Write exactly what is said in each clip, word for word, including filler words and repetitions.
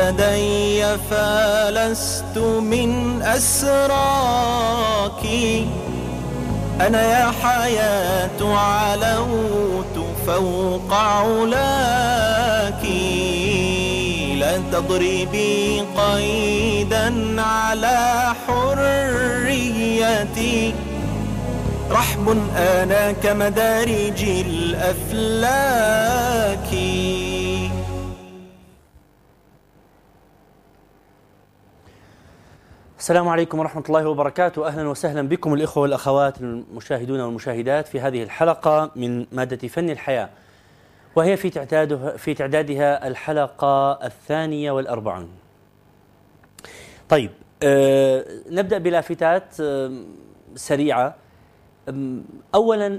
لدي فلست من أسراك. أنا يا حياة علوت فوق علاك، لا تضربي قيدا على حريتي. رحب أنا كمدارج الأفلاك. السلام عليكم ورحمة الله وبركاته. أهلا وسهلا بكم الإخوة والأخوات المشاهدون والمشاهدات في هذه الحلقة من مادة فن الحياة، وهي في تعدادها في تعدادها الحلقة الثانية والأربعون. طيب، أه نبدأ بلافتات أه سريعة. أولا،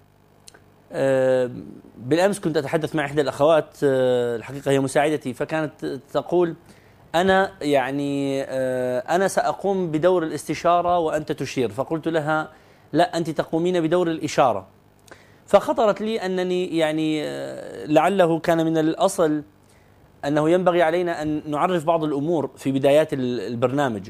أه بالأمس كنت أتحدث مع إحدى الأخوات، أه الحقيقة هي مساعدتي، فكانت تقول: أنا يعني أنا سأقوم بدور الاستشارة وأنت تشير. فقلت لها: لا، أنت تقومين بدور الإشارة. فخطرت لي أنني يعني لعله كان من الأصل أنه ينبغي علينا أن نعرف بعض الأمور في بدايات البرنامج.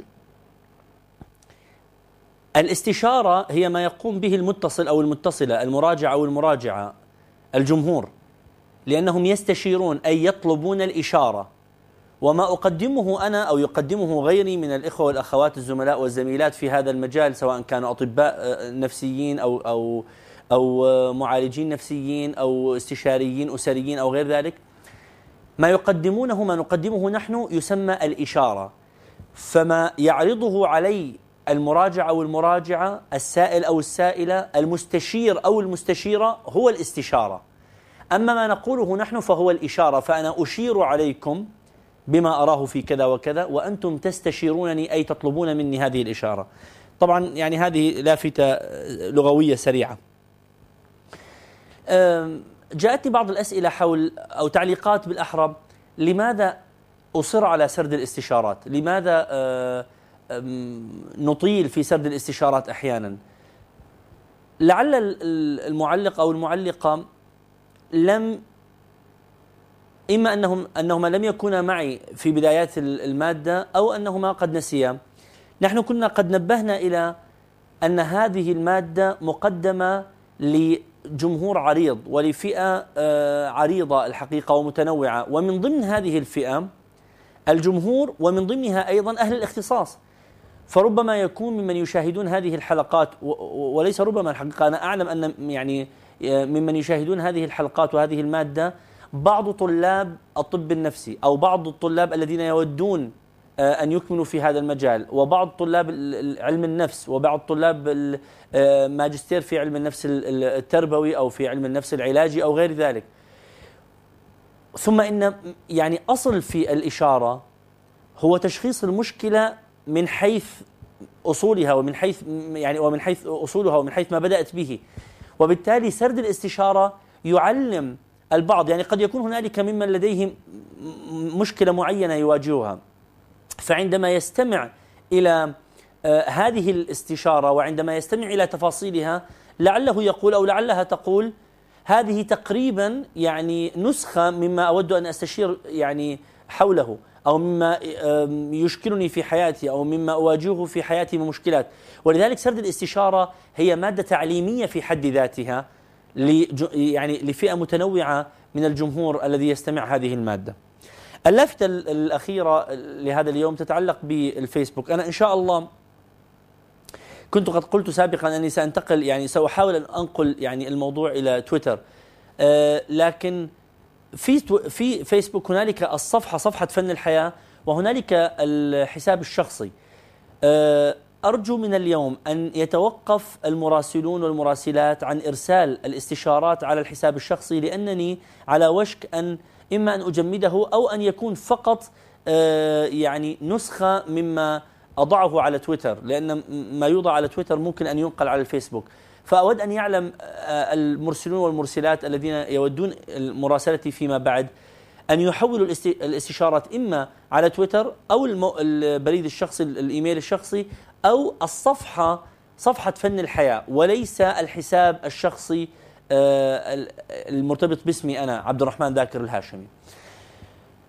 الاستشارة هي ما يقوم به المتصل أو المتصلة، المراجع أو المراجعة، الجمهور، لأنهم يستشيرون أي يطلبون الإشارة. وما أقدمه أنا أو يقدمه غيري من الإخوة والأخوات الزملاء والزميلات في هذا المجال، سواء كانوا أطباء نفسيين أو أو أو معالجين نفسيين أو استشاريين أسريين أو غير ذلك، ما يقدمونه ما نقدمه نحن يسمى الإشارة. فما يعرضه علي المراجع أو المراجعة، السائل أو السائلة، المستشير أو المستشيرة، هو الاستشارة. أما ما نقوله نحن فهو الإشارة. فأنا أشير عليكم بما أراه في كذا وكذا، وأنتم تستشيرونني أي تطلبون مني هذه الإشارة. طبعا يعني هذه لافتة لغوية سريعة. جاءتني بعض الأسئلة حول أو تعليقات بالأحرى: لماذا أصر على سرد الاستشارات؟ لماذا نطيل في سرد الاستشارات أحيانا؟ لعل المعلق أو المعلقة لم إما أنهم أنهما لم يكونا معي في بدايات المادة، أو أنهما قد نسيا. نحن كنا قد نبهنا إلى أن هذه المادة مقدمة لجمهور عريض ولفئة عريضة الحقيقة ومتنوعة، ومن ضمن هذه الفئة الجمهور، ومن ضمنها أيضا أهل الاختصاص. فربما يكون ممن يشاهدون هذه الحلقات، وليس ربما، الحقيقة أنا أعلم أن يعني ممن يشاهدون هذه الحلقات وهذه المادة بعض طلاب الطب النفسي، أو بعض الطلاب الذين يودون أن يكملوا في هذا المجال، وبعض طلاب علم النفس، وبعض طلاب الماجستير في علم النفس التربوي أو في علم النفس العلاجي أو غير ذلك. ثم إن يعني أصل في الإشارة هو تشخيص المشكلة من حيث أصولها، ومن حيث يعني ومن حيث أصولها ومن حيث ما بدأت به. وبالتالي سرد الاستشارة يعلم البعض، يعني قد يكون هنالك ممن لديهم مشكلة معينة يواجهها، فعندما يستمع إلى آه هذه الاستشارة، وعندما يستمع إلى تفاصيلها، لعله يقول أو لعلها تقول: هذه تقريبا يعني نسخة مما أود أن أستشير يعني حوله، أو مما آه يشكلني في حياتي، أو مما أواجهه في حياتي من مشكلات. ولذلك سرد الاستشارة هي مادة تعليمية في حد ذاتها، يعني لفئة متنوعة من الجمهور الذي يستمع هذه المادة. اللافتة الأخيرة لهذا اليوم تتعلق بالفيسبوك. أنا إن شاء الله كنت قد قلت سابقا أني سأنتقل، يعني سأحاول أن أنقل يعني الموضوع إلى تويتر، آه لكن في في فيسبوك هنالك الصفحة، صفحة فن الحياة، وهنالك الحساب الشخصي. آه أرجو من اليوم أن يتوقف المراسلون والمراسلات عن إرسال الاستشارات على الحساب الشخصي، لأنني على وشك أن إما أن أجمده، أو أن يكون فقط يعني نسخة مما أضعه على تويتر، لأن ما يوضع على تويتر ممكن أن ينقل على الفيسبوك. فأود أن يعلم المرسلون والمرسلات الذين يودون مراسلتي فيما بعد أن يحولوا الاستشارات إما على تويتر، أو البريد الشخصي، الإيميل الشخصي، أو الصفحة، صفحة فن الحياة، وليس الحساب الشخصي المرتبط باسمي أنا عبد الرحمن ذاكر الهاشمي.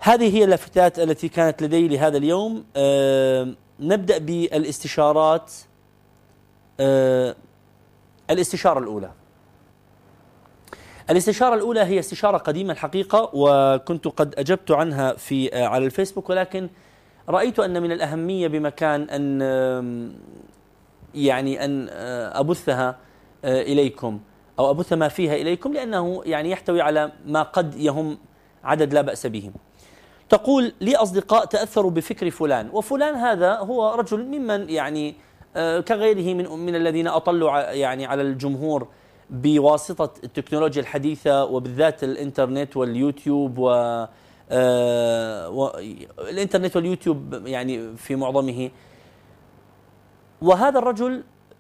هذه هي اللافتات التي كانت لدي لهذا اليوم. أه نبدأ بالاستشارات. أه الاستشارة الأولى الاستشارة الأولى هي استشارة قديمة الحقيقة، وكنت قد أجبت عنها في أه على الفيسبوك، ولكن رأيت أن من الأهمية بمكان أن يعني أن أبثها إليكم أو أبث ما فيها إليكم، لأنه يعني يحتوي على ما قد يهم عدد لا بأس به. تقول: لي أصدقاء تأثروا بفكر فلان، وفلان هذا هو رجل ممن يعني كغيره من من الذين أطلوا يعني على الجمهور بواسطة التكنولوجيا الحديثة، وبالذات الإنترنت واليوتيوب و الإنترنت واليوتيوب يعني في معظمه. وهذا الرجل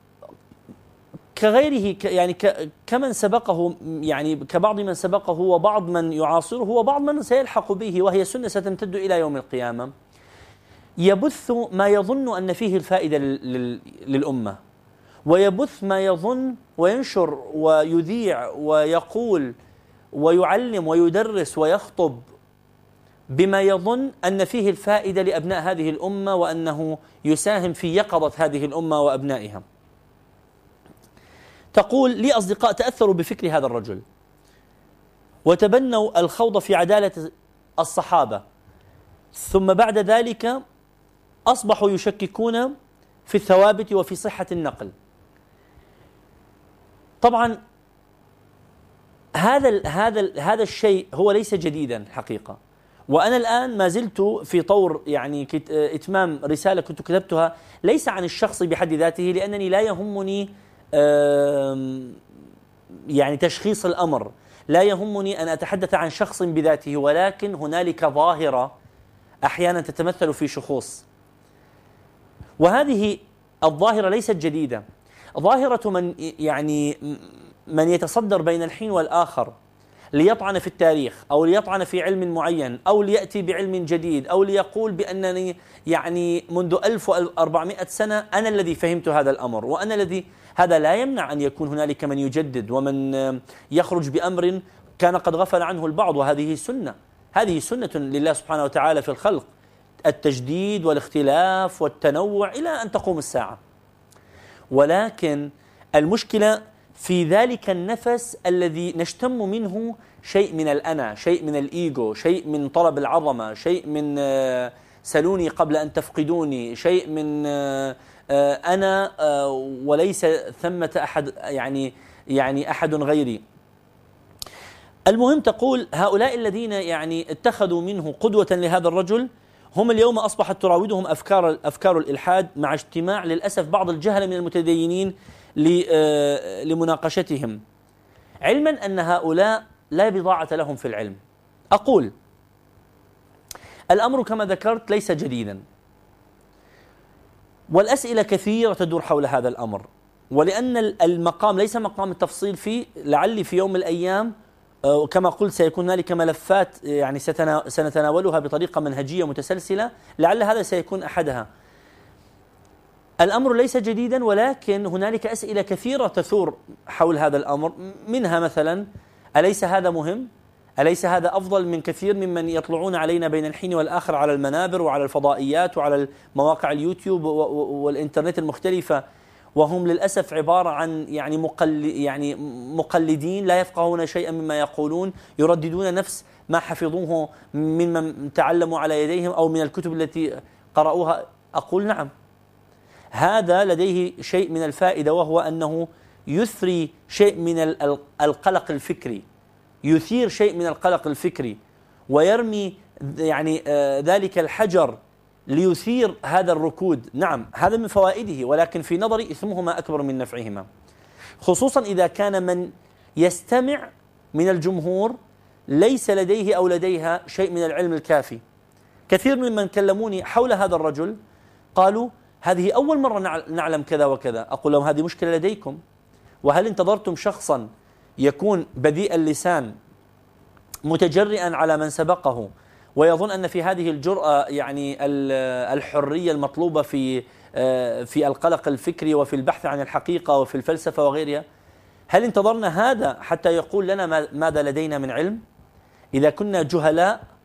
كغيره يعني كمن سبقه، يعني كبعض من سبقه وبعض من يعاصره وبعض من سيلحق به، وهي سنة ستمتد إلى يوم القيامة، يبث ما يظن أن فيه الفائدة للأمة، ويبث ما يظن وينشر ويذيع ويقول ويعلم ويدرس ويخطب بما يظن أن فيه الفائدة لأبناء هذه الأمة، وأنه يساهم في يقظة هذه الأمة وأبنائها. تقول: لي أصدقاء تأثروا بفكر هذا الرجل، وتبنوا الخوض في عدالة الصحابة، ثم بعد ذلك أصبحوا يشككون في الثوابت وفي صحة النقل. طبعا هذا هذا هذا الشيء هو ليس جديدا الحقيقة، وأنا الآن ما زلت في طور يعني إتمام رسالة كنت كتبتها ليس عن الشخص بحد ذاته، لأنني لا يهمني يعني تشخيص الأمر، لا يهمني أن أتحدث عن شخص بذاته، ولكن هنالك ظاهرة أحيانا تتمثل في شخوص، وهذه الظاهرة ليست جديدة. ظاهرة من يعني من يتصدر بين الحين والآخر ليطعن في التاريخ، أو ليطعن في علم معين، أو ليأتي بعلم جديد، أو ليقول بأنني يعني منذ ألف وأربعمائة سنة أنا الذي فهمت هذا الأمر وأنا الذي. هذا لا يمنع أن يكون هنالك من يجدد ومن يخرج بأمر كان قد غفل عنه البعض، وهذه سنة، هذه سنة لله سبحانه وتعالى في الخلق، التجديد والاختلاف والتنوع إلى أن تقوم الساعة. ولكن المشكلة في ذلك النفس الذي نشتم منه شيء من الأنا، شيء من الإيجو، شيء من طلب العظمة، شيء من سلوني قبل أن تفقدوني، شيء من أنا وليس ثمة أحد يعني يعني أحد غيري. المهم تقول: هؤلاء الذين يعني اتخذوا منه قدوة لهذا الرجل هم اليوم أصبحت تراودهم أفكار أفكار الإلحاد، مع اجتماع للأسف بعض الجهل من المتدينين لمناقشتهم، علما أن هؤلاء لا بضاعة لهم في العلم. أقول: الأمر كما ذكرت ليس جديدا، والأسئلة كثيرة تدور حول هذا الأمر، ولأن المقام ليس مقام التفصيل فيه، لعلي في يوم من الأيام كما قلت سيكون هنالك ملفات يعني سنتناولها بطريقة منهجية متسلسلة، لعل هذا سيكون أحدها. الأمر ليس جديدا، ولكن هنالك أسئلة كثيرة تثور حول هذا الأمر، منها مثلا: أليس هذا مهم؟ أليس هذا أفضل من كثير ممن يطلعون علينا بين الحين والآخر على المنابر وعلى الفضائيات وعلى مواقع اليوتيوب والإنترنت المختلفة، وهم للأسف عبارة عن يعني مقل يعني مقلدين لا يفقهون شيئا مما يقولون، يرددون نفس ما حفظوه ممن تعلموا على يديهم أو من الكتب التي قرأوها. أقول: نعم، هذا لديه شيء من الفائدة، وهو أنه يثري شيء من القلق الفكري، يثير شيء من القلق الفكري، ويرمي يعني ذلك الحجر ليثير هذا الركود. نعم، هذا من فوائده، ولكن في نظري إثمهما أكبر من نفعهما، خصوصا إذا كان من يستمع من الجمهور ليس لديه أو لديها شيء من العلم الكافي. كثير ممن كلموني حول هذا الرجل قالوا: هذه أول مرة نعلم كذا وكذا. أقول لهم: هذه مشكلة لديكم، وهل انتظرتم شخصا يكون بذيء اللسان متجرئا على من سبقه ويظن أن في هذه الجرأة يعني الحرية المطلوبة في في القلق الفكري وفي البحث عن الحقيقة وفي الفلسفة وغيرها؟ هل انتظرنا هذا حتى يقول لنا ماذا لدينا من علم؟ إذا كنا جهلاء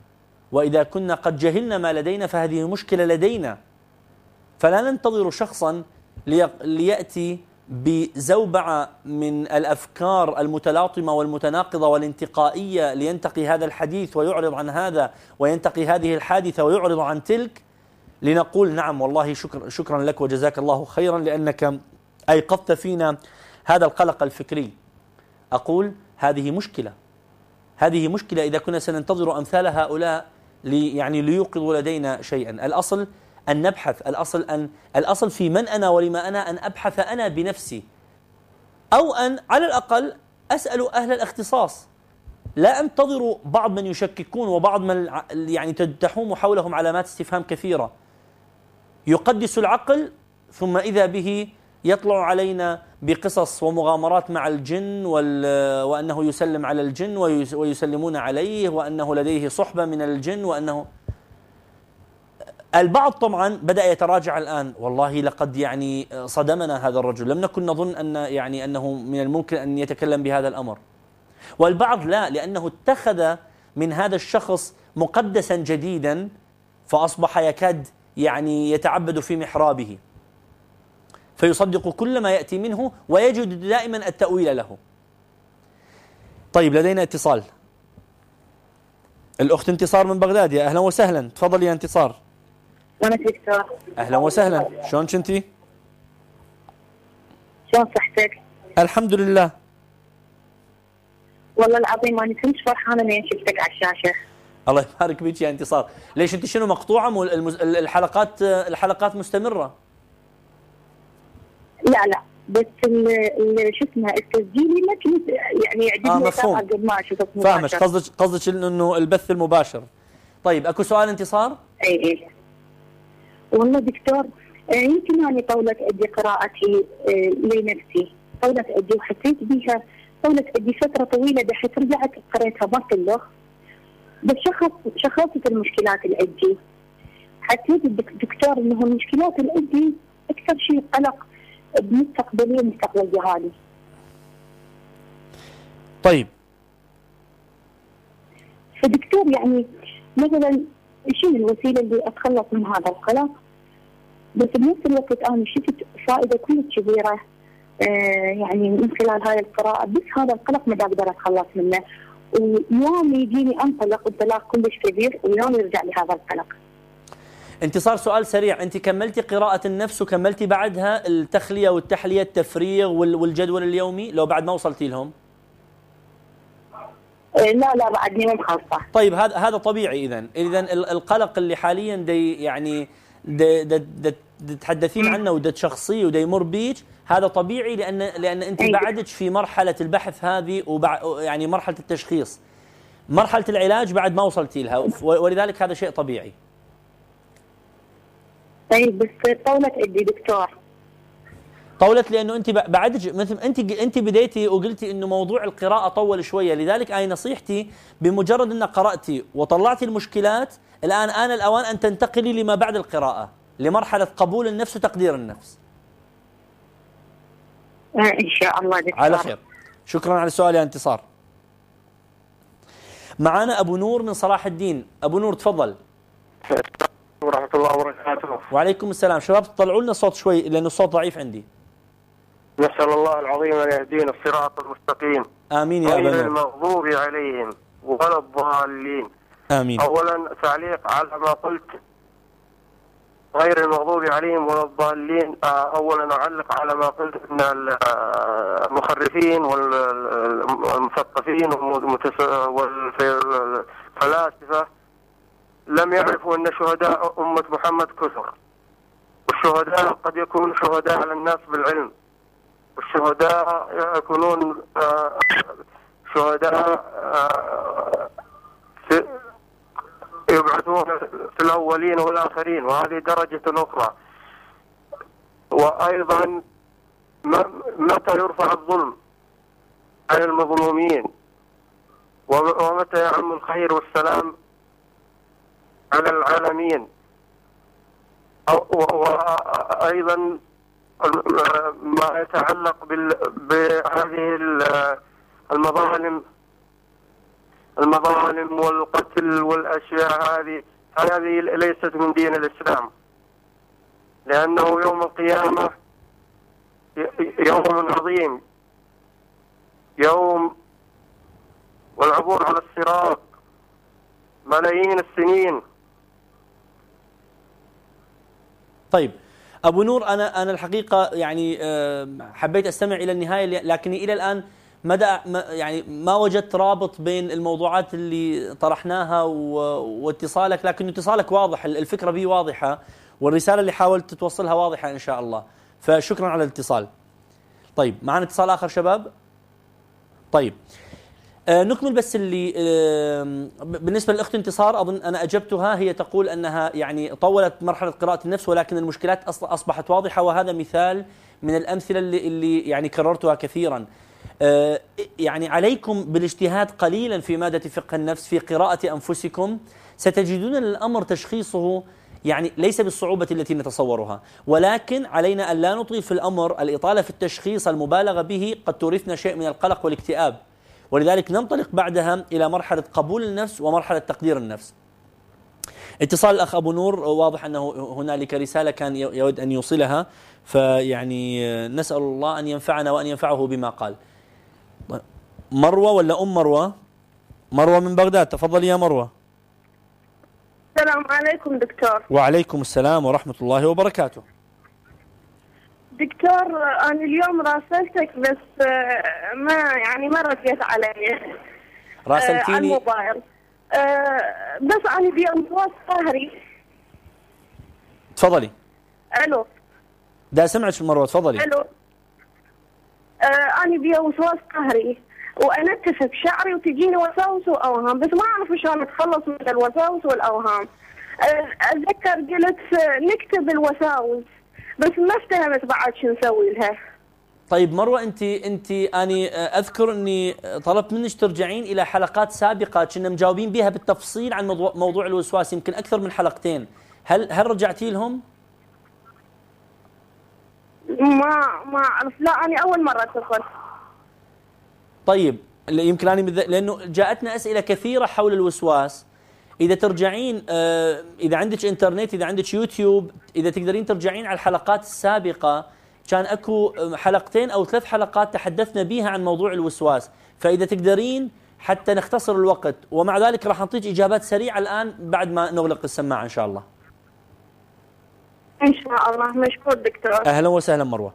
وإذا كنا قد جهلنا ما لدينا فهذه مشكلة لدينا. فلا ننتظر شخصا ليأتي بزوبعة من الأفكار المتلاطمة والمتناقضة والانتقائية لينتقي هذا الحديث ويعرض عن هذا، وينتقي هذه الحادثة ويعرض عن تلك، لنقول نعم والله شكرا, شكرا لك وجزاك الله خيرا لأنك أيقظت فينا هذا القلق الفكري. أقول هذه مشكلة، هذه مشكلة إذا كنا سننتظر أمثال هؤلاء لي يعني ليوقظوا لدينا شيئا. الأصل أن نبحث، الأصل أن الأصل في من أنا ولما أنا أن أبحث أنا بنفسي، أو أن على الأقل أسأل أهل الاختصاص. لا أنتظر بعض من يشككون وبعض من يعني تحوم حولهم علامات استفهام كثيرة، يقدس العقل ثم إذا به يطلع علينا بقصص ومغامرات مع الجن وأنه يسلم على الجن ويسلمون عليه وأنه لديه صحبة من الجن وأنه البعض طبعا بدأ يتراجع الآن، والله لقد يعني صدمنا هذا الرجل، لم نكن نظن أن يعني أنه من الممكن أن يتكلم بهذا الأمر. والبعض لا، لأنه اتخذ من هذا الشخص مقدسا جديدا فأصبح يكاد يعني يتعبد في محرابه، فيصدق كل ما يأتي منه ويجد دائما التأويل له. طيب لدينا اتصال، الأخت انتصار من بغداد. يا أهلا وسهلا، تفضل يا انتصار. أنا دكتور. أهلا وسهلا، شلون كنتي؟ شلون صحتك؟ الحمد لله. والله العظيم أنا كنت فرحانة إني شفتك على الشاشة. الله يبارك بك يا انتصار. ليش أنت شنو مقطوعة؟ مو الحلقات الحلقات مستمرة؟ لا لا بس شو اسمها التسجيل ما كنت يعني يعجبني. آه مفهوم. قبل ما أشوفك مباشر. فاهمك، قصدك قصدك إنه البث المباشر. طيب أكو سؤال انتصار؟ أي أي والله دكتور، يمكن أنا طولت أدي قراءتي لنفسي، طولت أدي وحسيت بها، طولت أدي فترة طويلة بحيث رجعت قريتها ما كله، بس شخص شخصت المشكلات اللي أجي. حسيت الدكتور إنه المشكلات اللي أجي أكثر شيء قلق بمستقبلي ومستقبل جهالي. طيب فدكتور يعني مثلا شنو الوسيلة اللي أتخلص من هذا القلق؟ بس بنفس الوقت أنا شفت فائدة كلش كبيرة آه يعني من خلال هاي القراءة، بس هذا القلق ما أقدر أتخلص منه، ويوم يجيني أنطلق انطلاق كلش كبير ويوم يرجع لي هذا القلق. انتصار سؤال سريع، أنت كملتي قراءة النفس وكملتي بعدها التخلية والتحلية التفريغ والجدول اليومي لو بعد ما وصلتي لهم؟ لا لا بعدني مو مخلصة. طيب هذا هذا طبيعي. إذن إذن القلق اللي حاليا دي يعني دي دي دي دي تحدثين عنه ودي تشخصيه ودي يمر بيك، هذا طبيعي لأن لأن أنت بعدك في مرحلة البحث هذه وبعد يعني مرحلة التشخيص، مرحلة العلاج بعد ما وصلتي لها، ولذلك هذا شيء طبيعي. طيب بس طولت أدي دكتور. طولت لأنه أنت بعدك مثل أنت أنت بديتي وقلتي إنه موضوع القراءة طول شوية، لذلك أي نصيحتي بمجرد أن قرأتي وطلعتي المشكلات الآن آن الأوان أن تنتقلي لما بعد القراءة، لمرحلة قبول النفس وتقدير النفس. إن شاء الله دكتور. على خير. شكرا على السؤال يا انتصار. معنا أبو نور من صلاح الدين. أبو نور تفضل. ورحمة الله وبركاته. وعليكم السلام. شباب طلعوا لنا الصوت شوي لأنه الصوت ضعيف عندي. نسأل الله العظيم أن يهدينا الصراط المستقيم. آمين يا أبو نور. غير المغضوب عليهم ولا الضالين. آمين. أولا تعليق على ما قلت غير المغضوب عليهم ولا الضالين. أولا أعلق على ما قلت أن المخرفين والمثقفين والفلاسفة لم يعرفوا أن شهداء أمة محمد كثر، والشهداء قد يكونوا شهداء على الناس بالعلم، والشهداء يكونون شهداء يبعثون في الأولين والآخرين، وهذه درجة أخرى. وأيضا متى يرفع الظلم عن المظلومين، ومتى يعم الخير والسلام على العالمين. وأيضا ما يتعلق بهذه المظالم المظالم والقتل والأشياء هذه هذه ليست من دين الإسلام، لأنه يوم القيامة يوم عظيم، يوم والعبور على الصراط ملايين السنين. طيب أبو نور، أنا أنا الحقيقة يعني حبيت أستمع إلى النهاية، لكني إلى الآن مدى يعني ما وجدت رابط بين الموضوعات اللي طرحناها واتصالك، لكن اتصالك واضح، الفكرة بي واضحة، والرسالة اللي حاولت توصلها واضحة إن شاء الله، فشكرا على الاتصال. طيب معنا اتصال آخر شباب. طيب آه نكمل بس اللي آه بالنسبة للأخت انتصار، أظن أنا أجبتها، هي تقول أنها يعني طولت مرحلة قراءة النفس ولكن المشكلات أصبحت واضحة، وهذا مثال من الأمثلة اللي, اللي يعني كررتها كثيرا. آه يعني عليكم بالاجتهاد قليلا في مادة فقه النفس في قراءة أنفسكم، ستجدون الأمر تشخيصه يعني ليس بالصعوبة التي نتصورها، ولكن علينا أن لا نطيل في الأمر. الإطالة في التشخيص المبالغة به قد تورثنا شيء من القلق والاكتئاب، ولذلك ننطلق بعدها إلى مرحلة قبول النفس ومرحلة تقدير النفس. اتصال الأخ أبو نور، واضح أنه هنالك رسالة كان يود أن يوصلها، فيعني نسأل الله أن ينفعنا وأن ينفعه بما قال. مروة ولا أم مروة؟ مروة من بغداد، تفضل يا مروة. السلام عليكم دكتور. وعليكم السلام ورحمة الله وبركاته. دكتور أنا اليوم راسلتك بس ما يعني ما رديت علي. راسلتيني؟ على الموبايل. بس أنا بي وسواس قهري. تفضلي. ألو. دا سمعت مروة، تفضلي. ألو. أنا بي وسواس قهري وأنتف بشعري وتجيني وساوس وأوهام، بس ما أعرف شلون أتخلص من الوساوس والأوهام. أتذكر قلت نكتب الوساوس بس ما افتهمت بعد شو نسوي لها. طيب مروة، أنت أنت أنا أذكر أني طلبت منك ترجعين إلى حلقات سابقة كنا مجاوبين بها بالتفصيل عن موضوع, موضوع الوسواس، يمكن أكثر من حلقتين. هل هل رجعتي لهم؟ ما ما أعرف، لا أنا أول مرة أدخل. طيب يمكن أنا بذ... لأنه جاءتنا أسئلة كثيرة حول الوسواس. إذا ترجعين آه إذا عندك إنترنت، إذا عندك يوتيوب، إذا تقدرين ترجعين على الحلقات السابقة، كان أكو حلقتين أو ثلاث حلقات تحدثنا بها عن موضوع الوسواس، فإذا تقدرين حتى نختصر الوقت، ومع ذلك راح نعطيك إجابات سريعة الآن بعد ما نغلق السماعة إن شاء الله. إن شاء الله. مشكور دكتور. أهلا وسهلا مروة.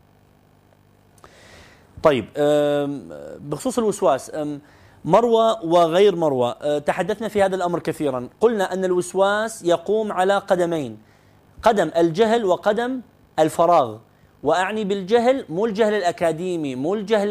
طيب بخصوص الوسواس، مروة وغير مروة تحدثنا في هذا الأمر كثيرا. قلنا أن الوسواس يقوم على قدمين، قدم الجهل وقدم الفراغ. وأعني بالجهل مو الجهل الأكاديمي، مو الجهل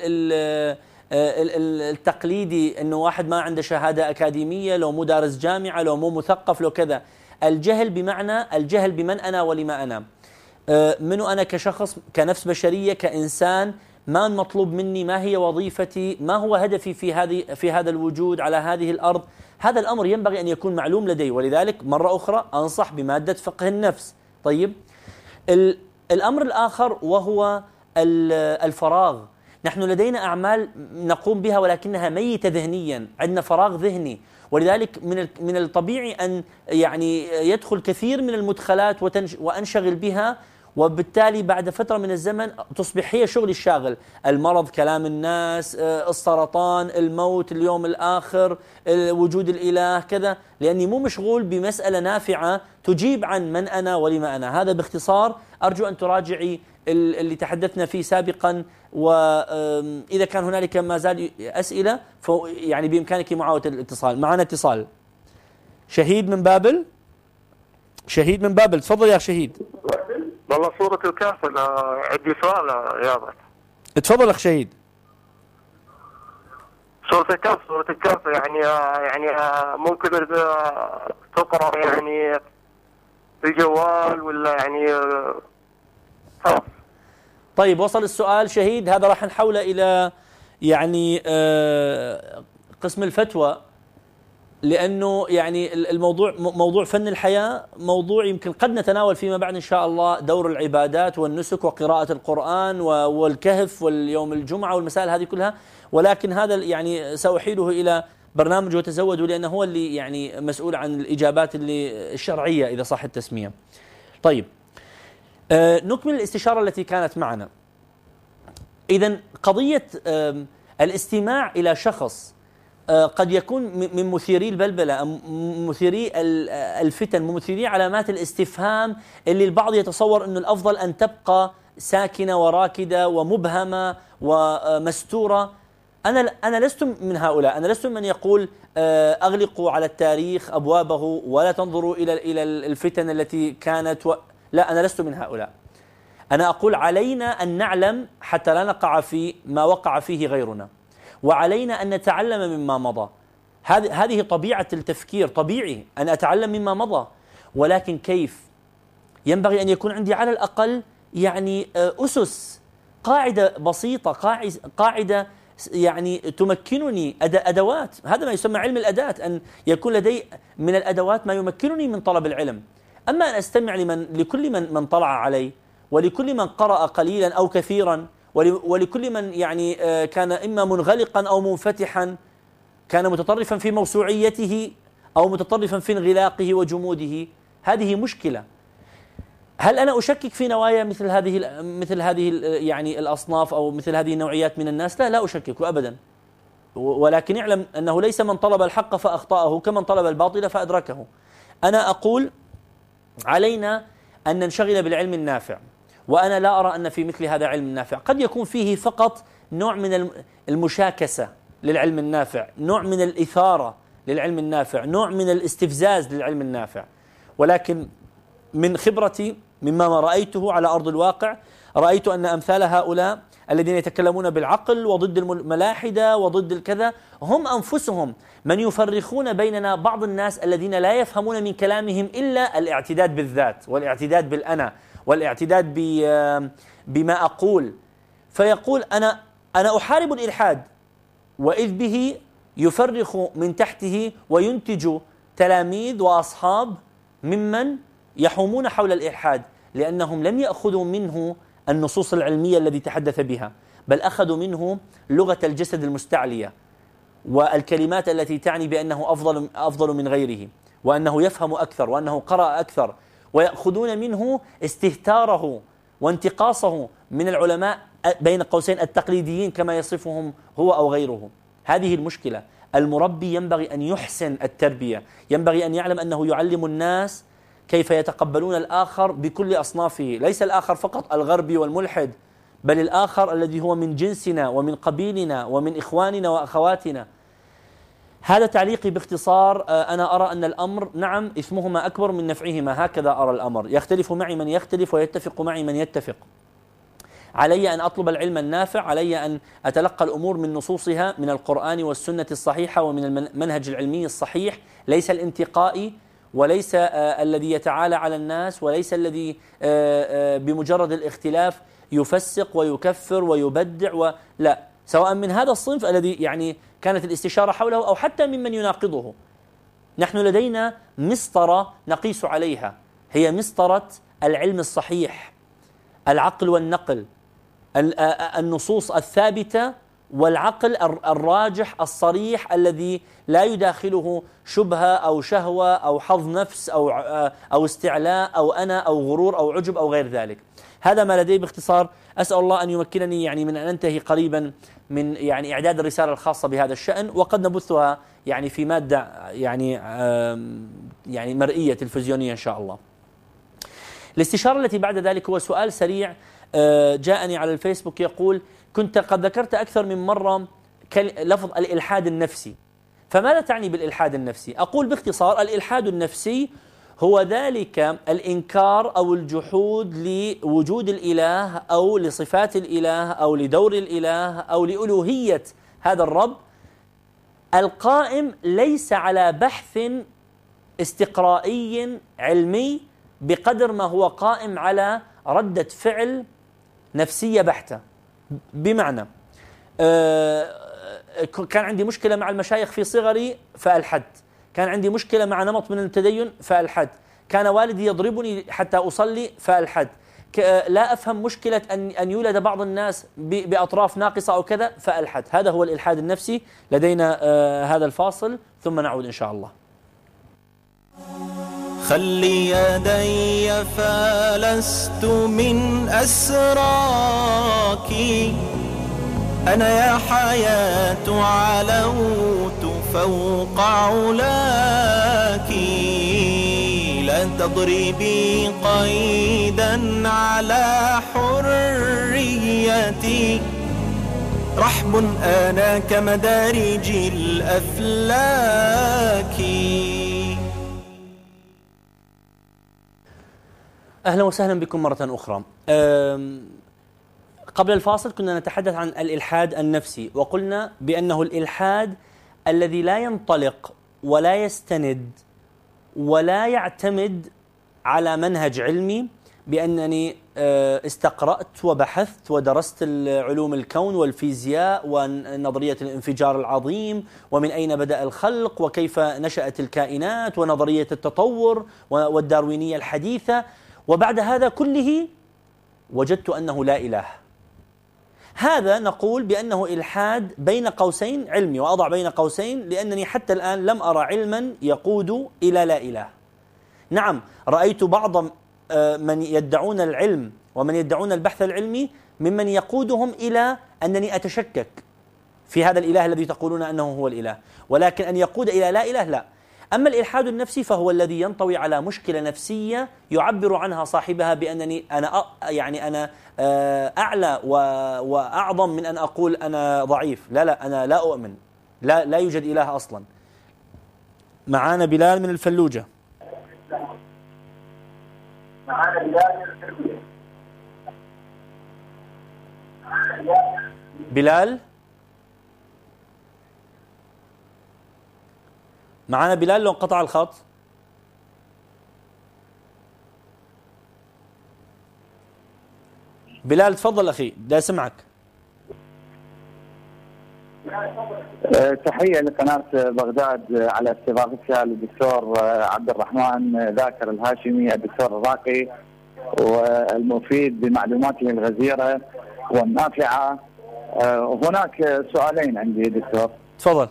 التقليدي أنه واحد ما عنده شهادة أكاديمية، لو مو دارس جامعة، لو مو مثقف، لو كذا. الجهل بمعنى الجهل بمن أنا ولما أنا، منو أنا كشخص، كنفس بشرية، كإنسان، ما المطلوب مني، ما هي وظيفتي، ما هو هدفي في هذه في هذا الوجود على هذه الأرض. هذا الأمر ينبغي أن يكون معلوم لدي، ولذلك مرة أخرى أنصح بمادة فقه النفس. طيب الأمر الآخر وهو الفراغ. نحن لدينا أعمال نقوم بها ولكنها ميتة ذهنيا، عندنا فراغ ذهني، ولذلك من من الطبيعي أن يعني يدخل كثير من المدخلات وأنشغل بها، وبالتالي بعد فترة من الزمن تصبح هي شغلي الشاغل. المرض، كلام الناس، السرطان، الموت، اليوم الآخر، وجود الإله، كذا، لأني مو مشغول بمسألة نافعة تجيب عن من أنا ولما أنا. هذا باختصار. أرجو أن تراجعي اللي تحدثنا فيه سابقا، وإذا كان هنالك ما زال أسئلة يعني بإمكانك معاودة الاتصال. معنا اتصال. شهيد من بابل. شهيد من بابل، تفضل يا شهيد. والله سورة الكهف عندي سؤال يا ابا. تفضل اخ شهيد. سورة الكهف سورة الكهف يعني يعني ممكن تقرأ يعني في الجوال ولا يعني خلاص. طيب وصل السؤال شهيد. هذا راح نحوله إلى يعني قسم الفتوى، لأنه يعني الموضوع موضوع فن الحياة، موضوع يمكن قد نتناول فيما بعد إن شاء الله دور العبادات والنسك وقراءة القرآن والكهف واليوم الجمعة والمسائل هذه كلها، ولكن هذا يعني سأحيله إلى برنامج وتزودوا، لأنه هو اللي يعني مسؤول عن الإجابات اللي الشرعية إذا صح التسمية. طيب، آه نكمل الاستشارة التي كانت معنا. إذن قضية آه الاستماع إلى شخص آه قد يكون من مثيري البلبلة، مثيري الفتن، مثيري علامات الاستفهام، اللي البعض يتصور أنه الأفضل أن تبقى ساكنة وراكدة ومبهمة ومستورة. أنا أنا لست من هؤلاء، أنا لست من يقول أغلقوا على التاريخ أبوابه ولا تنظروا إلى إلى الفتن التي كانت و... لا، أنا لست من هؤلاء. أنا أقول علينا أن نعلم حتى لا نقع في ما وقع فيه غيرنا، وعلينا أن نتعلم مما مضى. هذه هذه طبيعة التفكير، طبيعي أن أتعلم مما مضى، ولكن كيف؟ ينبغي أن يكون عندي على الأقل يعني أسس، قاعدة بسيطة، قاعدة يعني تمكنني، أدوات. هذا ما يسمى علم الأداة، أن يكون لدي من الأدوات ما يمكنني من طلب العلم. أما أن أستمع لمن لكل من من طلع علي، ولكل من قرأ قليلا أو كثيرا، ولكل من يعني كان إما منغلقا أو منفتحا، كان متطرفا في موسوعيته أو متطرفا في انغلاقه وجموده، هذه مشكلة. هل أنا أشكك في نوايا مثل هذه مثل هذه يعني الأصناف أو مثل هذه النوعيات من الناس؟ لا لا أشكك أبدا، ولكن اعلم أنه ليس من طلب الحق فأخطأه كمن طلب الباطل فأدركه. أنا أقول علينا أن ننشغل بالعلم النافع، وأنا لا أرى أن في مثل هذا علم نافع. قد يكون فيه فقط نوع من المشاكسة للعلم النافع، نوع من الإثارة للعلم النافع، نوع من الاستفزاز للعلم النافع، ولكن من خبرتي مما ما رأيته على أرض الواقع، رأيت أن أمثال هؤلاء الذين يتكلمون بالعقل وضد الملاحدة وضد الكذا هم أنفسهم من يفرخون بيننا بعض الناس الذين لا يفهمون من كلامهم إلا الاعتداد بالذات والاعتداد بالأنا والاعتداد بما أقول، فيقول أنا أنا أحارب الإلحاد، وإذ به يفرخ من تحته وينتج تلاميذ وأصحاب ممن يحومون حول الإلحاد، لأنهم لم يأخذوا منه النصوص العلمية التي تحدث بها، بل أخذوا منه لغة الجسد المستعلية والكلمات التي تعني بأنه أفضل أفضل من غيره، وأنه يفهم أكثر، وأنه قرأ أكثر، ويأخذون منه استهتاره وانتقاصه من العلماء بين قوسين التقليديين كما يصفهم هو أو غيره. هذه المشكلة. المربي ينبغي أن يحسن التربية، ينبغي أن يعلم أنه يعلم الناس كيف يتقبلون الآخر بكل أصنافه، ليس الآخر فقط الغربي والملحد، بل الآخر الذي هو من جنسنا ومن قبيلنا ومن إخواننا وأخواتنا. هذا تعليقي باختصار. أنا أرى أن الأمر نعم إثمهما أكبر من نفعهما، هكذا أرى الأمر. يختلف معي من يختلف ويتفق معي من يتفق. علي أن أطلب العلم النافع، علي أن أتلقى الأمور من نصوصها من القرآن والسنة الصحيحة ومن المنهج العلمي الصحيح، ليس الانتقائي، وليس آه الذي يتعالى على الناس، وليس الذي آه آه بمجرد الاختلاف يفسق ويكفر ويبدع و... لا، سواء من هذا الصنف الذي يعني كانت الاستشارة حوله أو حتى ممن يناقضه. نحن لدينا مسطرة نقيس عليها، هي مسطرة العلم الصحيح، العقل والنقل، النصوص الثابتة والعقل الراجح الصريح الذي لا يداخله شبهة أو شهوة أو حظ نفس أو أو استعلاء أو أنا أو غرور أو عجب أو غير ذلك. هذا ما لدي باختصار. أسأل الله أن يمكنني يعني من أن أنتهي قريبا من يعني إعداد الرسالة الخاصة بهذا الشأن، وقد نبثها يعني في مادة يعني يعني مرئية تلفزيونية إن شاء الله. الاستشارة التي بعد ذلك هو سؤال سريع جاءني على الفيسبوك يقول: كنت قد ذكرت أكثر من مرة لفظ الإلحاد النفسي، فماذا تعني بالإلحاد النفسي؟ أقول باختصار: الإلحاد النفسي هو ذلك الإنكار أو الجحود لوجود الإله أو لصفات الإله أو لدور الإله أو لألوهية هذا الرب، القائم ليس على بحث استقرائي علمي بقدر ما هو قائم على ردة فعل نفسية بحتة. بمعنى كان عندي مشكلة مع المشايخ في صغري فألحد، كان عندي مشكلة مع نمط من التدين فألحد، كان والدي يضربني حتى أصلي فألحد، لا أفهم مشكلة أن أن يولد بعض الناس بأطراف ناقصة أو كذا فألحد. هذا هو الإلحاد النفسي. لدينا هذا الفاصل ثم نعود إن شاء الله. خلي يدي فلست من أسراك، أنا يا حياة علوت فوق علاك، لا تضربي قيدا على حريتي، رحب أنا كمدارج الأفلاك. أهلا وسهلا بكم مرة أخرى. قبل الفاصل كنا نتحدث عن الإلحاد النفسي، وقلنا بأنه الإلحاد الذي لا ينطلق ولا يستند ولا يعتمد على منهج علمي، بأنني استقرأت وبحثت ودرست علوم الكون والفيزياء ونظرية الانفجار العظيم ومن أين بدأ الخلق وكيف نشأت الكائنات ونظرية التطور والداروينية الحديثة، وبعد هذا كله وجدت أنه لا إله. هذا نقول بأنه إلحاد بين قوسين علمي، وأضع بين قوسين لأنني حتى الآن لم أرى علما يقود إلى لا إله. نعم، رأيت بعض من يدعون العلم ومن يدعون البحث العلمي ممن يقودهم إلى أنني أتشكك في هذا الإله الذي تقولون أنه هو الإله، ولكن أن يقود إلى لا إله لا. أما الإلحاد النفسي فهو الذي ينطوي على مشكلة نفسية يعبر عنها صاحبها بأنني أنا يعني أنا أعلى وأعظم من أن أقول أنا ضعيف. لا لا أنا لا أؤمن، لا لا يوجد إله أصلا. معانا بلال من الفلوجة. بلال معانا بلال لو انقطع الخط. بلال تفضل أخي، لا سمعك. تحية لقناة بغداد على استضافتها للدكتور عبد الرحمن ذاكر الهاشمي الدكتور الراقي، والمفيد بمعلوماته الغزيرة والنافعة. هناك سؤالين عندي دكتور. تفضل.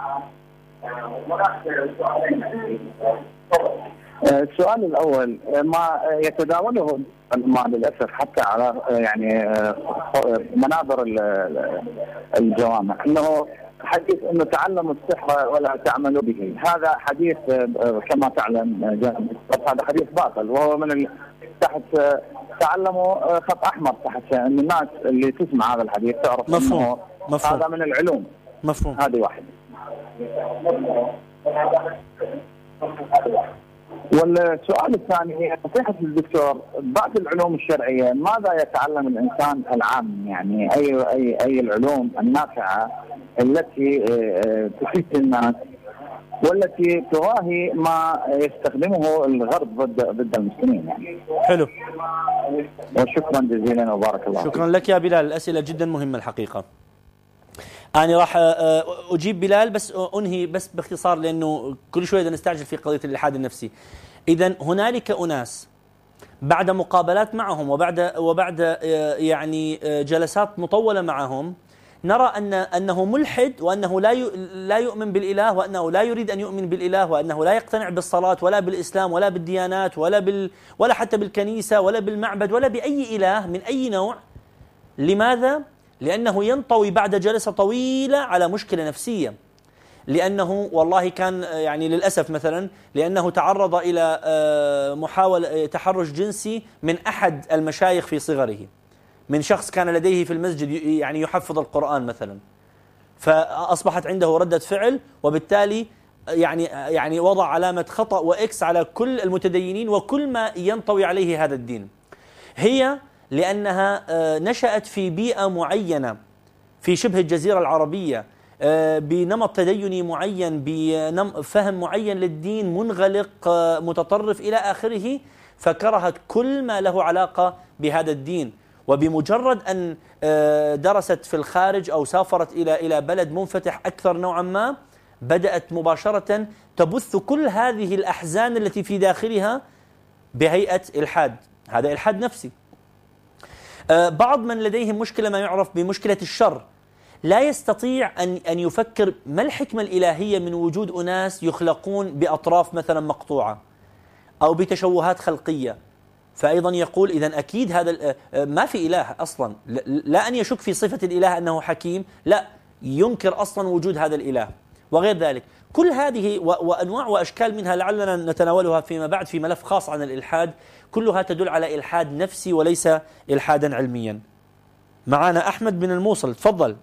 السؤال الأول، ما يتداوله العلماء للأسف حتى على يعني منابر الجوامع أنه حديث أنه تعلموا السحر ولا تعملوا به، هذا حديث كما تعلم هذا حديث باطل، وهو من تحت تعلموا خط أحمر تحت أن الناس اللي تسمع هذا الحديث تعرف مفهوم. أنه مفهوم. هذا من العلوم. مفهوم. هذه واحدة. والسؤال الثاني، نصيحة الدكتور بعد العلوم الشرعية ماذا يتعلم الإنسان العام؟ يعني أي أي أي العلوم النافعة التي تفيد الناس والتي تواهي ما يستخدمه الغرب ضد ضد المسلمين يعني. حلو. وشكرا جزيلا وبارك الله. شكرا لك يا بلال، الأسئلة جدا مهمة الحقيقة. أنا راح أجيب بلال بس أنهي بس باختصار لأنه كل شوية نستعجل في قضية الإلحاد النفسي. إذن هنالك أناس بعد مقابلات معهم وبعد وبعد يعني جلسات مطولة معهم نرى أن أنه ملحد وأنه لا لا يؤمن بالإله وأنه لا يريد أن يؤمن بالإله وأنه لا يقتنع بالصلاة ولا بالإسلام ولا بالديانات ولا بال ولا حتى بالكنيسة ولا بالمعبد ولا بأي إله من أي نوع. لماذا؟ لأنه ينطوي بعد جلسة طويلة على مشكلة نفسية، لأنه والله كان يعني للأسف مثلا لأنه تعرض إلى محاولة تحرش جنسي من أحد المشايخ في صغره، من شخص كان لديه في المسجد يعني يحفظ القرآن مثلا، فأصبحت عنده ردة فعل وبالتالي يعني يعني وضع علامة خطأ وإكس على كل المتدينين وكل ما ينطوي عليه هذا الدين. هي لأنها نشأت في بيئة معينة في شبه الجزيرة العربية بنمط تديني معين، بفهم معين للدين منغلق متطرف إلى آخره، فكرهت كل ما له علاقة بهذا الدين. وبمجرد أن درست في الخارج أو سافرت إلى إلى بلد منفتح أكثر نوعا ما، بدأت مباشرة تبث كل هذه الأحزان التي في داخلها بهيئة إلحاد. هذا إلحاد نفسي. بعض من لديهم مشكلة ما يعرف بمشكلة الشر لا يستطيع أن أن يفكر ما الحكمة الإلهية من وجود أناس يخلقون بأطراف مثلا مقطوعة أو بتشوهات خلقية، فأيضا يقول إذن أكيد هذا ما في إله أصلا، لا أن يشك في صفة الإله أنه حكيم، لا ينكر أصلا وجود هذا الإله وغير ذلك. كل هذه وأنواع وأشكال منها لعلنا نتناولها فيما بعد في ملف خاص عن الإلحاد، كلها تدل على إلحاد نفسي وليس إلحادا علميا. معنا أحمد بن الموصل، تفضل.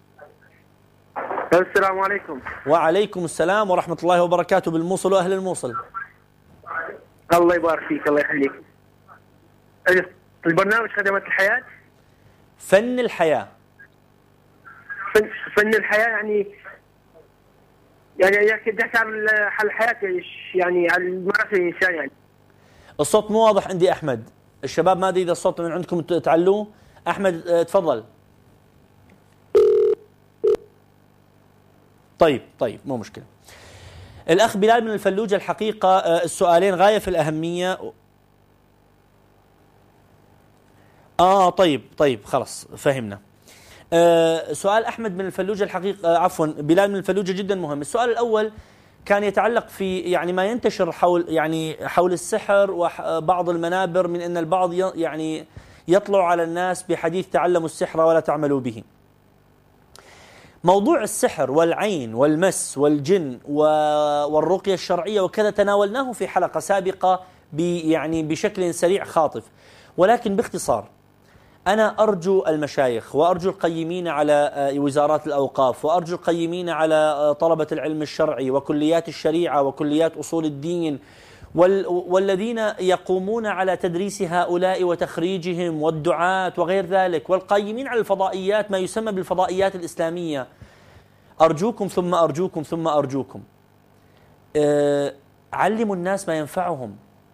السلام عليكم. وعليكم السلام ورحمة الله وبركاته بالموصل وأهل الموصل. الله يبارك فيك، الله يخليك. البرنامج خدمات الحياة، فن الحياة. فن, فن الحياة يعني يعني يحكي عن الحياة يعني عن ممارسة الإنسان. يعني الصوت مو واضح عندي أحمد، الشباب ما أدري إذا الصوت من عندكم تعلوه. أحمد تفضل. طيب طيب مو مشكلة. الأخ بلال من الفلوجة، الحقيقة السؤالين غاية في الأهمية. آه طيب طيب خلاص فهمنا. آه سؤال أحمد من الفلوجة الحقيقة آه عفوا بلال من الفلوجة جدا مهم. السؤال الأول كان يتعلق في يعني ما ينتشر حول يعني حول السحر وبعض المنابر من أن البعض يعني يطلع على الناس بحديث تعلموا السحر ولا تعملوا به. موضوع السحر والعين والمس والجن والرقية الشرعية وكذا تناولناه في حلقة سابقة يعني بشكل سريع خاطف، ولكن باختصار أنا أرجو المشايخ وأرجو القيمين على وزارات الأوقاف وأرجو القيمين على طلبة العلم الشرعي وكليات الشريعة وكليات أصول الدين والذين يقومون على تدريس هؤلاء وتخريجهم والدعاة وغير ذلك والقائمين على الفضائيات ما يسمى بالفضائيات الإسلامية، أرجوكم ثم أرجوكم ثم أرجوكم أه علموا الناس ما ينفعهم.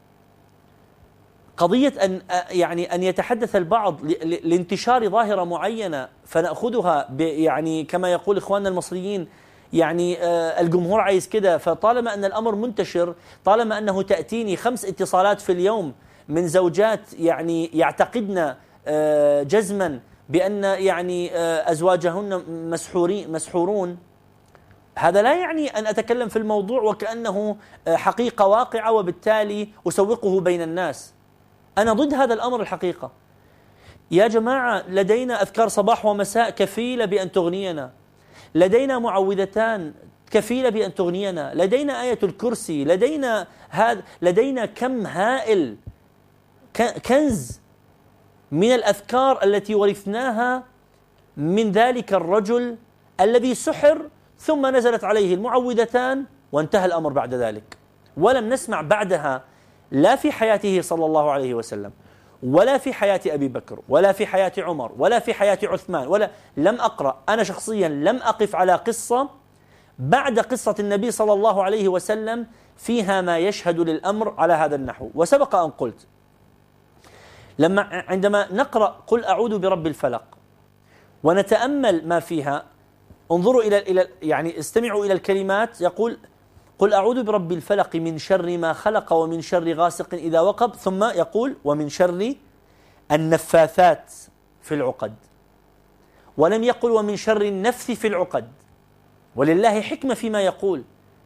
قضية أن يعني أن يتحدث البعض لانتشار ظاهرة معينة فنأخذها يعني كما يقول إخواننا المصريين يعني آه الجمهور عايز كده، فطالما أن الأمر منتشر، طالما أنه تأتيني خمس اتصالات في اليوم من زوجات يعني يعتقدن آه جزما بأن يعني آه أزواجهن مسحورين مسحورون، هذا لا يعني أن أتكلم في الموضوع وكأنه آه حقيقة واقعة وبالتالي أسوقه بين الناس. أنا ضد هذا الأمر الحقيقة. يا جماعة لدينا أذكار صباح ومساء كفيلة بأن تغنينا، لدينا معوذتان كفيلة بأن تغنينا، لدينا آية الكرسي، لدينا هذا، لدينا كم هائل كنز من الأذكار التي ورثناها من ذلك الرجل الذي سحر ثم نزلت عليه المعوذتان وانتهى الأمر بعد ذلك، ولم نسمع بعدها لا في حياته صلى الله عليه وسلم ولا في حياة أبي بكر ولا في حياة عمر ولا في حياة عثمان، ولا لم أقرأ أنا شخصيا لم أقف على قصة بعد قصة النبي صلى الله عليه وسلم فيها ما يشهد للأمر على هذا النحو. وسبق أن قلت لما عندما نقرأ قل أعوذ برب الفلق ونتأمل ما فيها، انظروا إلى إلى يعني استمعوا إلى الكلمات، يقول قل أعوذ برب الفلق من شر ما خلق ومن شر غاسق إذا وقب، ثم يقول ومن شر النفاثات في العقد، ولم يقل ومن شر النفث في العقد، ولله حكمة فيما يقول.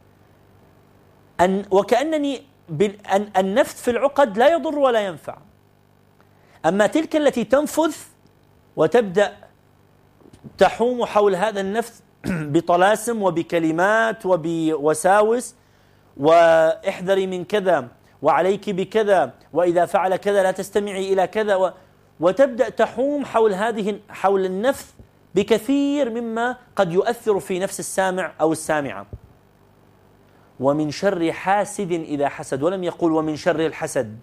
أن وكأنني أن النفث في العقد لا يضر ولا ينفع، أما تلك التي تنفث وتبدأ تحوم حول هذا النفث بطلاسم وبكلمات وبوساوس واحذري من كذا وعليك بكذا وإذا فعل كذا لا تستمعي إلى كذا و... وتبدأ تحوم حول هذه حول النفث بكثير مما قد يؤثر في نفس السامع أو السامعة. ومن شر حاسد إذا حسد، ولم يقول ومن شر الحسد،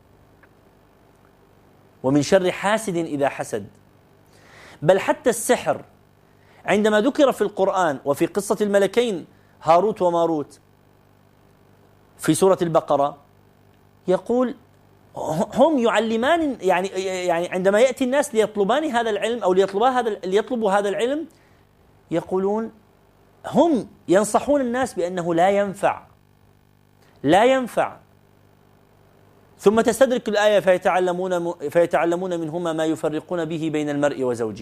ومن شر حاسد إذا حسد. بل حتى السحر عندما ذكر في القرآن وفي قصة الملكين هاروت وماروت في سورة البقرة يقول هم يعلمان يعني يعني عندما يأتي الناس ليطلبان هذا العلم أو ليطلبوا هذا ليطلبوا هذا العلم يقولون هم ينصحون الناس بأنه لا ينفع لا ينفع ثم تستدرك الآية فيتعلمون, فيتعلمون منهما ما يفرقون به بين المرء وزوجه.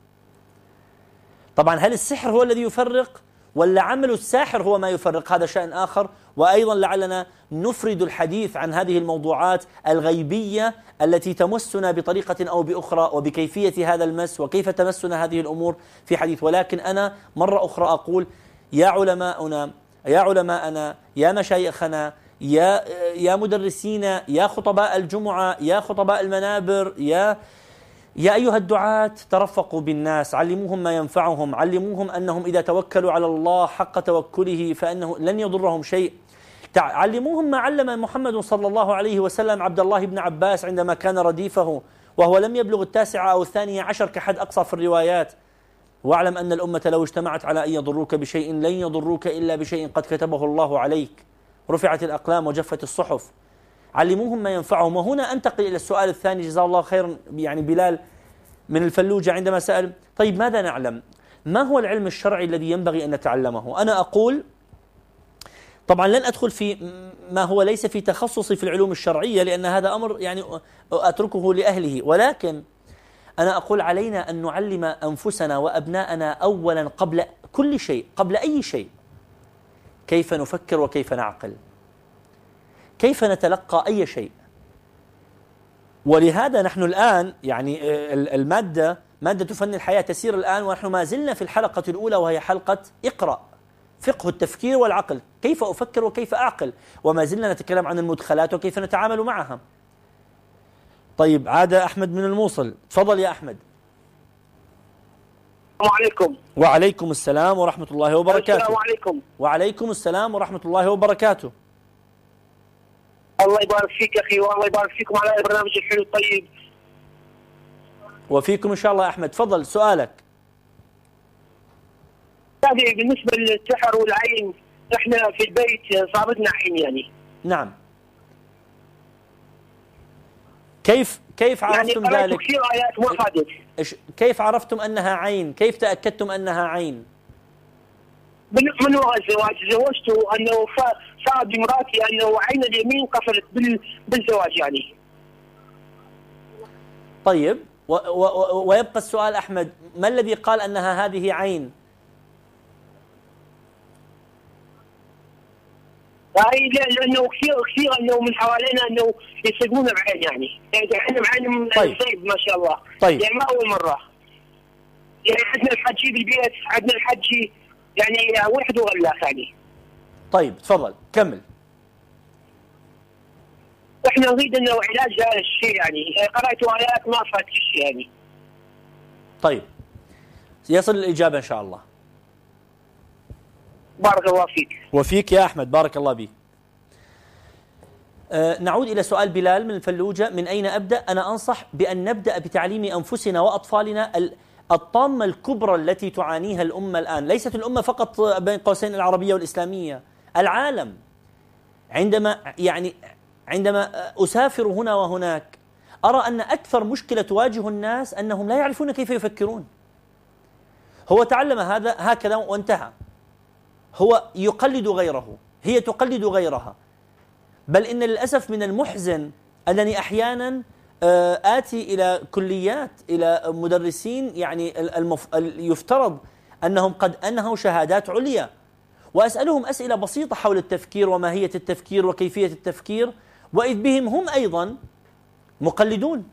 طبعا هل السحر هو الذي يفرق ولا عمل الساحر هو ما يفرق؟ هذا شأن آخر. وأيضا لعلنا نفرد الحديث عن هذه الموضوعات الغيبية التي تمسنا بطريقة أو بأخرى، وبكيفية هذا المس وكيف تمسنا هذه الأمور في حديث. ولكن أنا مرة أخرى أقول يا علماءنا، يا علماءنا، يا مشايخنا، يا يا مدرسين، يا خطباء الجمعة، يا خطباء المنابر، يا يا أيها الدعاة، ترفقوا بالناس، علموهم ما ينفعهم، علموهم أنهم إذا توكلوا على الله حق توكله فإنه لن يضرهم شيء. علموهم ما علم محمد صلى الله عليه وسلم عبد الله بن عباس عندما كان رديفه وهو لم يبلغ التاسعة أو الثانية عشر كحد أقصى في الروايات. واعلم أن الأمة لو اجتمعت على أن يضروك بشيء لن يضروك إلا بشيء قد كتبه الله عليك، رفعت الأقلام وجفت الصحف. علموهم ما ينفعهم. وهنا أنتقل إلى السؤال الثاني، جزاه الله خيرا يعني بلال من الفلوجة عندما سأل طيب ماذا نعلم؟ ما هو العلم الشرعي الذي ينبغي أن نتعلمه؟ أنا أقول طبعا لن أدخل في ما هو ليس في تخصصي في العلوم الشرعية لأن هذا أمر يعني أتركه لأهله، ولكن أنا أقول علينا أن نعلم أنفسنا وأبناءنا أولا قبل كل شيء، قبل أي شيء، كيف نفكر وكيف نعقل، كيف نتلقى أي شيء. ولهذا نحن الآن يعني المادة مادة فن الحياة تسير الآن ونحن ما زلنا في الحلقة الأولى وهي حلقة اقرأ، فقه التفكير والعقل، كيف أفكر وكيف أعقل، وما زلنا نتكلم عن المدخلات وكيف نتعامل معها. طيب عاد أحمد من الموصل، تفضل يا أحمد. السلام عليكم. وعليكم السلام ورحمة الله وبركاته. السلام عليكم. وعليكم السلام ورحمة الله وبركاته. الله يبارك فيك أخي، والله يبارك فيكم على البرنامج الحلو الطيب. وفيكم إن شاء الله. أحمد تفضل سؤالك. هذه بالنسبة للسحر والعين، احنا في البيت صابتنا عين يعني. نعم. كيف كيف عرفتم يعني ذلك؟ كثير آيات ما فادت. كيف عرفتم أنها عين؟ كيف تأكدتم أنها عين؟ من وراء الزواج تزوجت أنه صار بمراتي أنه عين اليمين قفلت بالزواج يعني. طيب و و ويبقى السؤال أحمد، ما الذي قال أنها هذه عين؟ هاي لأنه كثير كثير أنه من حوالينا أنه يصيبون بعين يعني، يعني احنا بعين من الصيد ما شاء الله. طيب. يعني ما أول مرة. يعني عندنا الحجي بالبيت، عندنا الحجي يعني واحد وغلاف يعني. طيب تفضل كمل. احنا نريد انه علاج هذا الشيء يعني، قرأت آيات ما فات شيء يعني. طيب يصل الإجابة إن شاء الله. بارك الله فيك. وفيك يا أحمد، بارك الله بك. أه نعود إلى سؤال بلال من الفلوجة، من أين أبدأ؟ أنا أنصح بأن نبدأ بتعليم أنفسنا وأطفالنا الطامة الكبرى التي تعانيها الأمة الآن، ليست الأمة فقط بين قوسين العربية والإسلامية، العالم. عندما يعني عندما أسافر هنا وهناك أرى أن أكثر مشكلة تواجه الناس أنهم لا يعرفون كيف يفكرون. هو تعلم هذا هكذا وانتهى، هو يقلد غيره، هي تقلد غيرها. بل إن للأسف من المحزن أنني أحيانا آتي إلى كليات، إلى مدرسين يعني المف... يفترض أنهم قد أنهوا شهادات عليا، وأسألهم أسئلة بسيطة حول التفكير وماهية التفكير وكيفية التفكير، وإذ بهم هم أيضا مقلدون.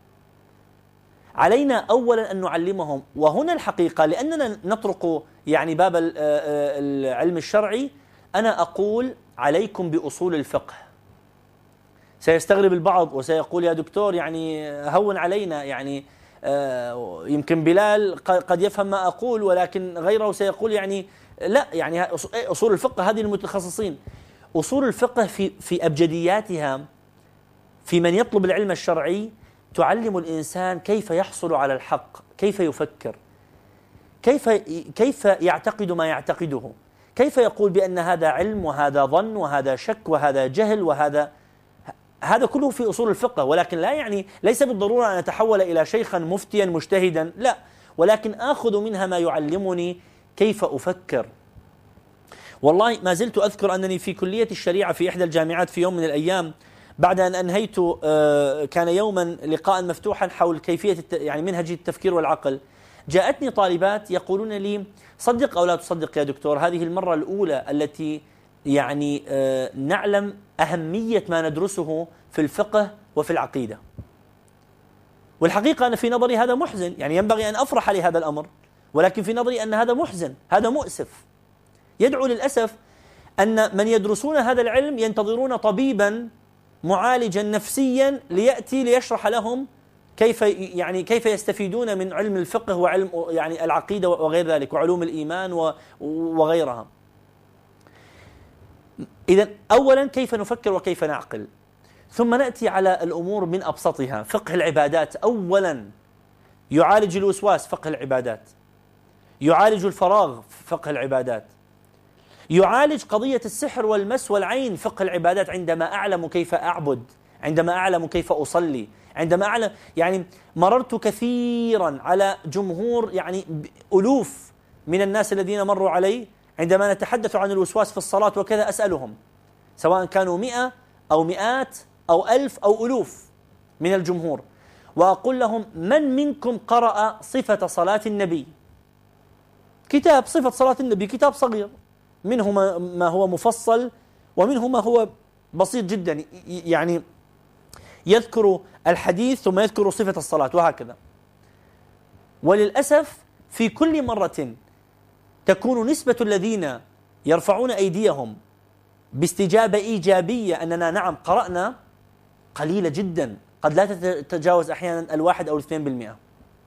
علينا أولا أن نعلمهم، وهنا الحقيقة لأننا نطرق يعني باب العلم الشرعي، أنا أقول عليكم بأصول الفقه. سيستغرب البعض وسيقول يا دكتور يعني هون علينا، يعني يمكن بلال قد يفهم ما أقول ولكن غيره سيقول يعني لا، يعني أصول الفقه هذه المتخصصين. أصول الفقه في في أبجدياتها في من يطلب العلم الشرعي تعلم الإنسان كيف يحصل على الحق، كيف يفكر، كيف كيف يعتقد ما يعتقده، كيف يقول بأن هذا علم وهذا ظن وهذا شك وهذا جهل وهذا هذا كله في أصول الفقه. ولكن لا يعني ليس بالضرورة أن أتحول إلى شيخا مفتيا مجتهدا، لا، ولكن آخذ منها ما يعلمني كيف أفكر. والله ما زلت أذكر أنني في كلية الشريعة في إحدى الجامعات في يوم من الأيام بعد أن أنهيت كان يوما لقاء مفتوحا حول كيفية يعني منهج التفكير والعقل، جاءتني طالبات يقولون لي صدق أو لا تصدق يا دكتور، هذه المرة الأولى التي يعني نعلم أهمية ما ندرسه في الفقه وفي العقيدة. والحقيقة أنا في نظري هذا محزن، يعني ينبغي أن أفرح لهذا الأمر، ولكن في نظري أن هذا محزن، هذا مؤسف، يدعو للأسف أن من يدرسون هذا العلم ينتظرون طبيبا معالجا نفسيا ليأتي ليشرح لهم كيف يعني كيف يستفيدون من علم الفقه وعلم يعني العقيدة وغير ذلك وعلوم الإيمان وغيرها. إذن أولا كيف نفكر وكيف نعقل، ثم نأتي على الأمور من أبسطها. فقه العبادات أولا يعالج الوسواس، فقه العبادات يعالج الفراغ، فقه العبادات يعالج قضية السحر والمس والعين، فقه العبادات. عندما أعلم كيف أعبد، عندما أعلم كيف أصلي، عندما أعلم يعني مررت كثيرا على جمهور يعني ألوف من الناس الذين مروا علي عندما نتحدث عن الوسواس في الصلاة وكذا، أسألهم سواء كانوا مئة أو مئات أو ألف أو ألوف من الجمهور، وأقول لهم من منكم قرأ صفة صلاة النبي؟ كتاب صفة صلاة النبي كتاب صغير، منه ما هو مفصل ومنه ما هو بسيط جدا، يعني يذكر الحديث ثم يذكر صفة الصلاة وهكذا. وللأسف في كل مرة تكون نسبة الذين يرفعون أيديهم باستجابة إيجابية أننا نعم قرأنا قليلة جدا، قد لا تتجاوز أحيانا الواحد أو الاثنين بالمئة.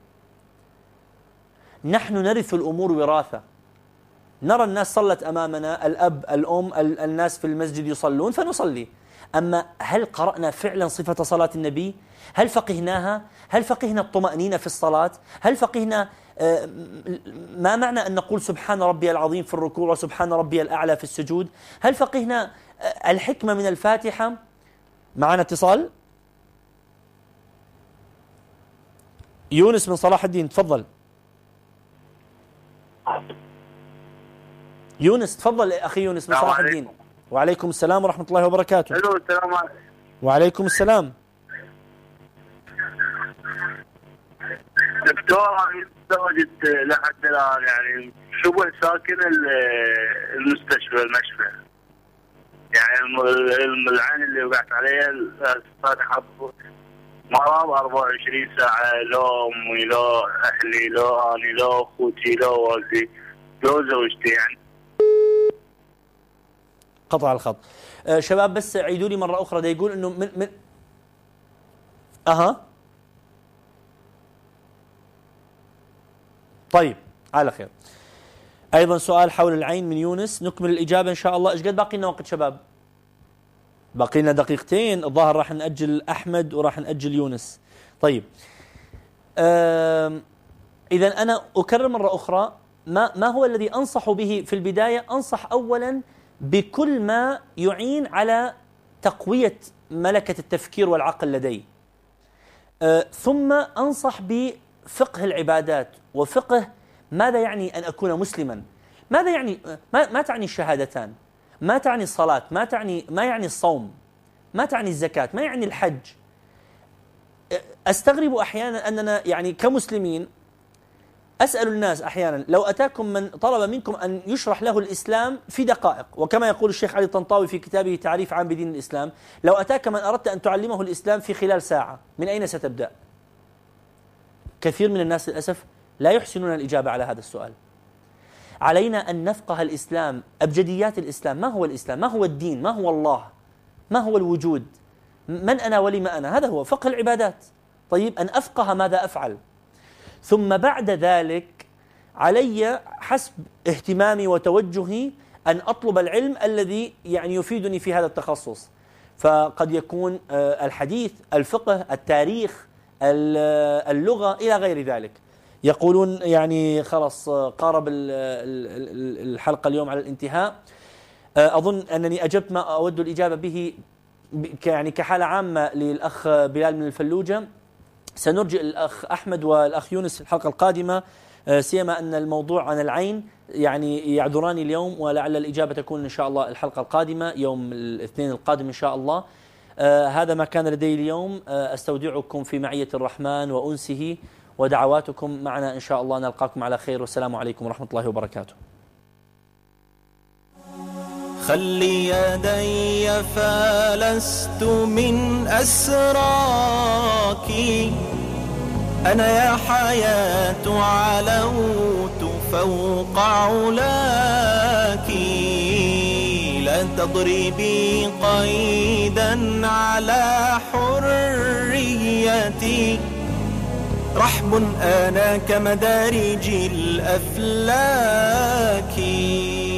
نحن نرث الأمور وراثة، نرى الناس صلت أمامنا، الأب الأم الناس في المسجد يصلون فنصلي، أما هل قرأنا فعلا صفة صلاة النبي؟ هل فقهناها؟ هل فقهنا الطمأنينة في الصلاة؟ هل فقهنا ما معنى أن نقول سبحان ربي العظيم في الركوع وسبحان ربي الأعلى في السجود؟ هل فقهنا الحكمة من الفاتحة؟ معنا اتصال. يونس من صلاح الدين، تفضل. تفضل تفضل أخي يونس من صلاح الدين. وعليكم السلام ورحمة الله وبركاته. السلام عليكم. وعليكم السلام. دكتور درجة لحد الآن يعني شبه ساكن المستشفى المشفى، يعني العين اللي وقعت عليها الفاتحة مرض أربعة وعشرين ساعة، لا أمي لا أهلي لا أنا لا أخوتي لا والدي لا زوجتي، يعني قطع الخط. أه شباب بس عيدوا لي مرة أخرى، ده يقول إنه من من أها طيب على خير. أيضا سؤال حول العين من يونس، نكمل الإجابة إن شاء الله. إيش قد باقي لنا وقت شباب؟ باقي لنا دقيقتين، الظاهر راح نأجل أحمد وراح نأجل يونس. طيب إذا أنا أكرر مرة أخرى ما ما هو الذي أنصح به في البداية؟ أنصح أولا بكل ما يعين على تقوية ملكة التفكير والعقل لدي، أه ثم أنصح بفقه العبادات وفقه ماذا يعني أن أكون مسلما، ماذا يعني ما, ما تعني الشهادتان، ما تعني الصلاة، ما تعني ما يعني الصوم، ما تعني الزكاة، ما يعني الحج. أستغرب أحيانا أننا يعني كمسلمين أسأل الناس أحيانا لو أتاكم من طلب منكم أن يشرح له الإسلام في دقائق، وكما يقول الشيخ علي الطنطاوي في كتابه تعريف عام بدين الإسلام، لو أتاك من أردت أن تعلمه الإسلام في خلال ساعة، من أين ستبدأ؟ كثير من الناس للأسف لا يحسنون الإجابة على هذا السؤال. علينا أن نفقه الإسلام، أبجديات الإسلام، ما هو الإسلام، ما هو الدين، ما هو الله، ما هو الوجود، من أنا ولما أنا، هذا هو فقه العبادات. طيب أن أفقه ماذا أفعل، ثم بعد ذلك علي حسب اهتمامي وتوجهي أن أطلب العلم الذي يعني يفيدني في هذا التخصص، فقد يكون الحديث، الفقه، التاريخ، اللغة إلى غير ذلك. يقولون يعني خلاص قارب الحلقة اليوم على الانتهاء، أظن أنني أجبت ما أود الإجابة به يعني كحالة عامة للأخ بلال من الفلوجة. سنرجع الأخ أحمد والأخ يونس في الحلقة القادمة، سيما أن الموضوع عن العين يعني يعذراني اليوم، ولعل الإجابة تكون إن شاء الله الحلقة القادمة يوم الاثنين القادم إن شاء الله. آه هذا ما كان لدي اليوم. آه أستودعكم في معية الرحمن وأنسه ودعواتكم معنا إن شاء الله. نلقاكم على خير والسلام عليكم ورحمة الله وبركاته. خلي يدي فلست من أسراك، أنا يا حياة علوت فوق علاك، لا تضربي قيدا على حريتي، رحب أنا كمدارج الأفلاك.